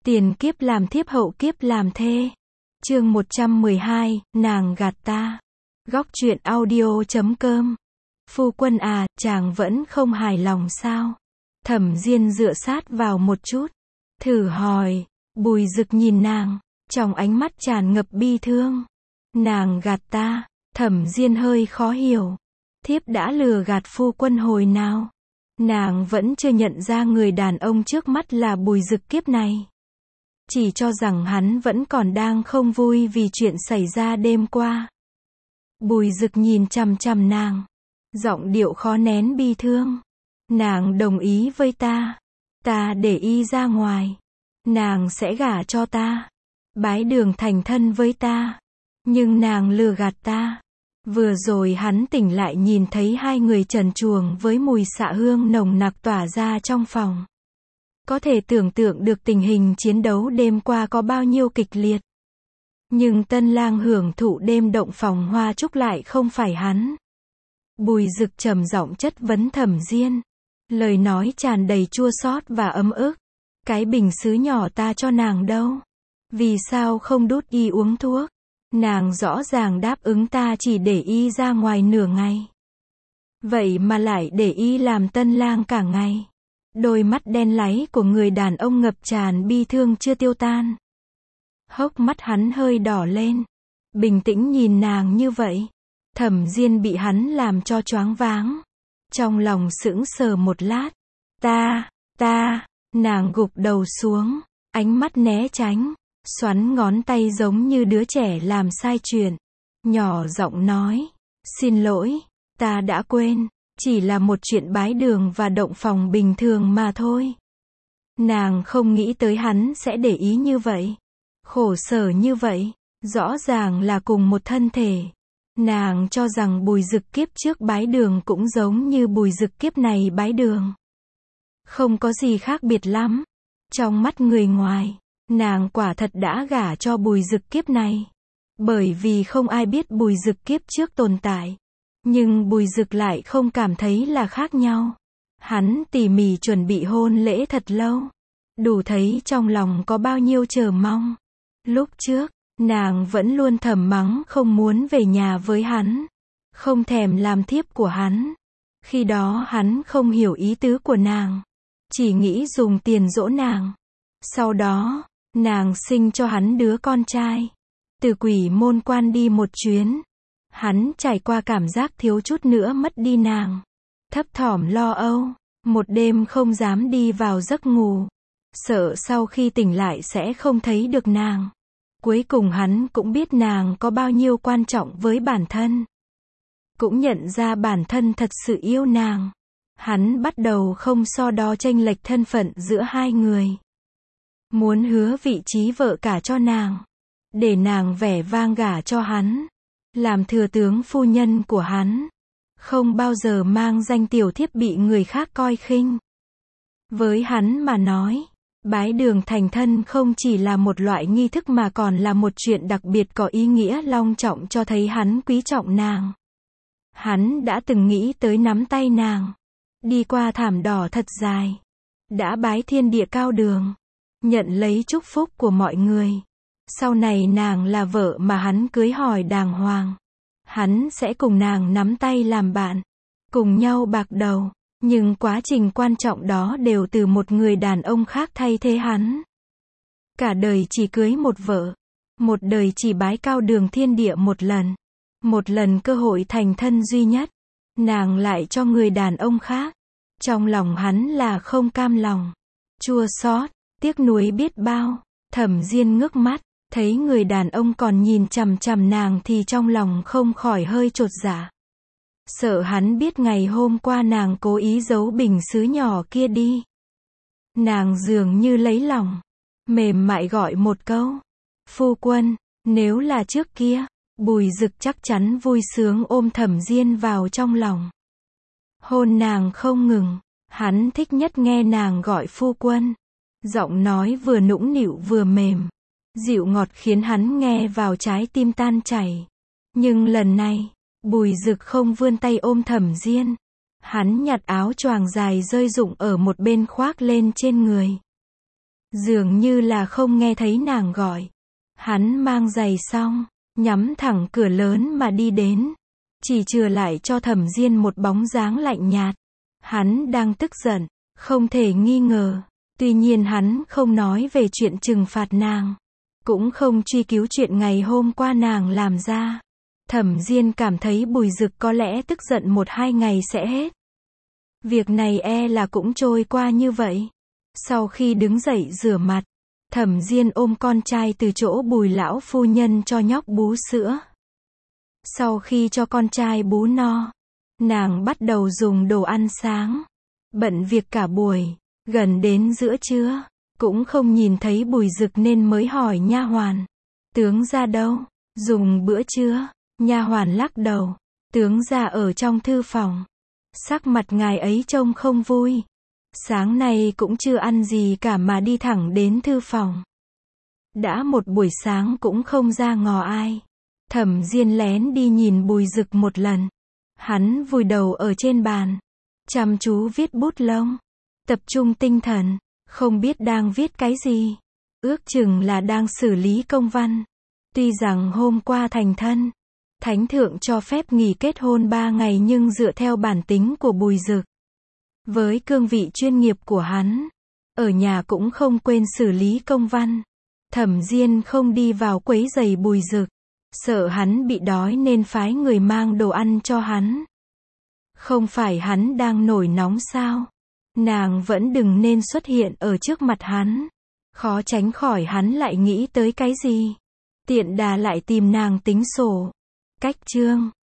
Tiền kiếp làm thiếp hậu kiếp làm thê. Chương 112, nàng gạt ta. Góc truyện audio.com. Phu quân à, chàng vẫn không hài lòng sao? Thẩm Diên dựa sát vào một chút, thử hỏi. Bùi Dực nhìn nàng, trong ánh mắt tràn ngập bi thương. Nàng gạt ta. Thẩm Diên hơi khó hiểu. Thiếp đã lừa gạt phu quân hồi nào? Nàng vẫn chưa nhận ra người đàn ông trước mắt là Bùi Dực kiếp này. Chỉ cho rằng hắn vẫn còn đang không vui vì chuyện xảy ra đêm qua. Bùi Dực nhìn chằm chằm nàng, giọng điệu khó nén bi thương. Nàng đồng ý với ta. Ta để y ra ngoài. Nàng sẽ gả cho ta. Bái đường thành thân với ta. Nhưng nàng lừa gạt ta. Vừa rồi hắn tỉnh lại nhìn thấy hai người trần truồng với mùi xạ hương nồng nặc tỏa ra trong phòng. Có thể tưởng tượng được tình hình chiến đấu đêm qua có bao nhiêu kịch liệt. Nhưng tân lang hưởng thụ đêm động phòng hoa trúc lại không phải hắn. Bùi Dực trầm giọng chất vấn Thẩm Diên. Lời nói tràn đầy chua xót và ấm ức. Cái bình sứ nhỏ ta cho nàng đâu? Vì sao không đút y uống thuốc? Nàng rõ ràng đáp ứng ta chỉ để y ra ngoài nửa ngày. Vậy mà lại để y làm tân lang cả ngày. Đôi mắt đen láy của người đàn ông ngập tràn bi thương chưa tiêu tan. Hốc mắt hắn hơi đỏ lên. Bình tĩnh nhìn nàng như vậy. Thẩm Diên bị hắn làm cho choáng váng. Trong lòng sững sờ một lát. Ta, nàng gục đầu xuống. Ánh mắt né tránh. Xoắn ngón tay giống như đứa trẻ làm sai chuyện. Nhỏ giọng nói. Xin lỗi, ta đã quên. Chỉ là một chuyện bái đường và động phòng bình thường mà thôi. Nàng không nghĩ tới hắn sẽ để ý như vậy. Khổ sở như vậy. Rõ ràng là cùng một thân thể. Nàng cho rằng Bùi Dực kiếp trước bái đường cũng giống như Bùi Dực kiếp này bái đường. Không có gì khác biệt lắm. Trong mắt người ngoài, nàng quả thật đã gả cho Bùi Dực kiếp này. Bởi vì không ai biết Bùi Dực kiếp trước tồn tại. Nhưng Bùi Dực lại không cảm thấy là khác nhau. Hắn tỉ mỉ chuẩn bị hôn lễ thật lâu. Đủ thấy trong lòng có bao nhiêu chờ mong. Lúc trước, nàng vẫn luôn thầm mắng không muốn về nhà với hắn. Không thèm làm thiếp của hắn. Khi đó hắn không hiểu ý tứ của nàng. Chỉ nghĩ dùng tiền dỗ nàng. Sau đó, nàng sinh cho hắn đứa con trai. Từ Quỷ Môn Quan đi một chuyến. Hắn trải qua cảm giác thiếu chút nữa mất đi nàng. Thấp thỏm lo âu. Một đêm không dám đi vào giấc ngủ. Sợ sau khi tỉnh lại sẽ không thấy được nàng. Cuối cùng hắn cũng biết nàng có bao nhiêu quan trọng với bản thân. Cũng nhận ra bản thân thật sự yêu nàng. Hắn bắt đầu không so đo chênh lệch thân phận giữa hai người. Muốn hứa vị trí vợ cả cho nàng. Để nàng vẻ vang gả cho hắn. Làm thừa tướng phu nhân của hắn. Không bao giờ mang danh tiểu thiếp bị người khác coi khinh. Với hắn mà nói, bái đường thành thân không chỉ là một loại nghi thức mà còn là một chuyện đặc biệt có ý nghĩa long trọng cho thấy hắn quý trọng nàng. Hắn đã từng nghĩ tới nắm tay nàng. Đi qua thảm đỏ thật dài. Đã bái thiên địa cao đường. Nhận lấy chúc phúc của mọi người. Sau này nàng là vợ mà hắn cưới hỏi đàng hoàng. Hắn sẽ cùng nàng nắm tay làm bạn. Cùng nhau bạc đầu. Nhưng quá trình quan trọng đó đều từ một người đàn ông khác thay thế hắn. Cả đời chỉ cưới một vợ. Một đời chỉ bái cao đường thiên địa một lần. Một lần cơ hội thành thân duy nhất. Nàng lại cho người đàn ông khác. Trong lòng hắn là không cam lòng. Chua xót, tiếc nuối biết bao. Thẩm Diên ngước mắt. Thấy người đàn ông còn nhìn chằm chằm nàng thì trong lòng không khỏi hơi chột dạ. Sợ hắn biết ngày hôm qua nàng cố ý giấu bình sứ nhỏ kia đi. Nàng dường như lấy lòng. Mềm mại gọi một câu. Phu quân, nếu là trước kia, Bùi Dực chắc chắn vui sướng ôm Thẩm Diên vào trong lòng. Hôn nàng không ngừng. Hắn thích nhất nghe nàng gọi phu quân. Giọng nói vừa nũng nịu vừa mềm. Dịu ngọt khiến hắn nghe vào trái tim tan chảy. Nhưng lần này, Bùi Dực không vươn tay ôm Thẩm Diên. Hắn nhặt áo choàng dài rơi rụng ở một bên khoác lên trên người. Dường như là không nghe thấy nàng gọi. Hắn mang giày xong, nhắm thẳng cửa lớn mà đi đến. Chỉ chừa lại cho Thẩm Diên một bóng dáng lạnh nhạt. Hắn đang tức giận, không thể nghi ngờ. Tuy nhiên hắn không nói về chuyện trừng phạt nàng. Cũng không truy cứu chuyện ngày hôm qua nàng làm ra. Thẩm Diên cảm thấy Bùi Dực có lẽ tức giận 1-2 ngày sẽ hết. Việc này e là cũng trôi qua như vậy. Sau khi đứng dậy rửa mặt, Thẩm Diên ôm con trai từ chỗ Bùi lão phu nhân cho nhóc bú sữa. Sau khi cho con trai bú no, nàng bắt đầu dùng đồ ăn sáng. Bận việc cả buổi, gần đến giữa trưa, cũng không nhìn thấy Bùi Dực nên mới hỏi nha hoàn. Tướng gia đâu? Dùng bữa trưa? Nha hoàn lắc đầu. Tướng gia ở trong thư phòng. Sắc mặt ngài ấy trông không vui. Sáng nay cũng chưa ăn gì cả mà đi thẳng đến thư phòng. Đã một buổi sáng cũng không ra ngò ai. Thẩm Diên lén đi nhìn Bùi Dực một lần. Hắn vùi đầu ở trên bàn, chăm chú viết bút lông, tập trung tinh thần, không biết đang viết cái gì. Ước chừng là đang xử lý công văn. Tuy rằng hôm qua thành thân, Thánh thượng cho phép nghỉ kết hôn 3 ngày nhưng dựa theo bản tính của Bùi Dực, với cương vị chuyên nghiệp của hắn, ở nhà cũng không quên xử lý công văn. Thẩm Diên không đi vào quấy rầy Bùi Dực, sợ hắn bị đói nên phái người mang đồ ăn cho hắn. Không phải hắn đang nổi nóng sao? Nàng vẫn đừng nên xuất hiện ở trước mặt hắn. Khó tránh khỏi hắn lại nghĩ tới cái gì. Tiện đà lại tìm nàng tính sổ. Cách chương